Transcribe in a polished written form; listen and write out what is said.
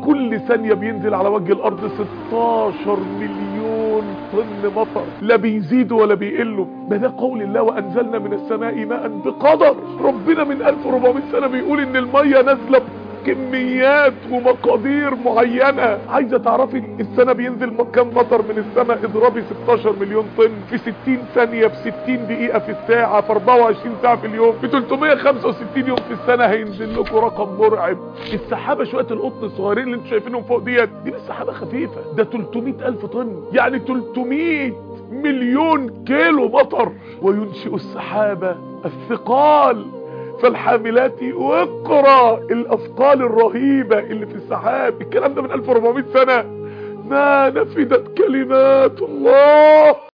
كل ثانية بينزل على وجه الارض 16 مليون طن مطر، لا بيزيدوا ولا بيقلوا. ده قول الله وانزلنا من السماء ماء بقدر. ربنا من 1400 سنة بيقول ان المية نازلة كميات ومقادير معينة. عايزة تعرفي السنة بينزل كم مطر من السماء؟ اضربي 16 مليون طن في 60 ثانية، في 60 دقيقة في الساعة، في 24 ساعة في اليوم، في 365 يوم في السنة هينزل لكم رقم مرعب. السحابة شوية القطن الصغيرين اللي انتوا شايفينهم فوق دي مش سحابة خفيفة، ده 300 ألف طن، يعني 300 مليون كيلو مطر. وينشئ السحابة الثقال فالحاملات وقرا، الاثقال الرهيبة اللي في السحاب. الكلام ده من 1400 سنة. ما نفدت كلمات الله.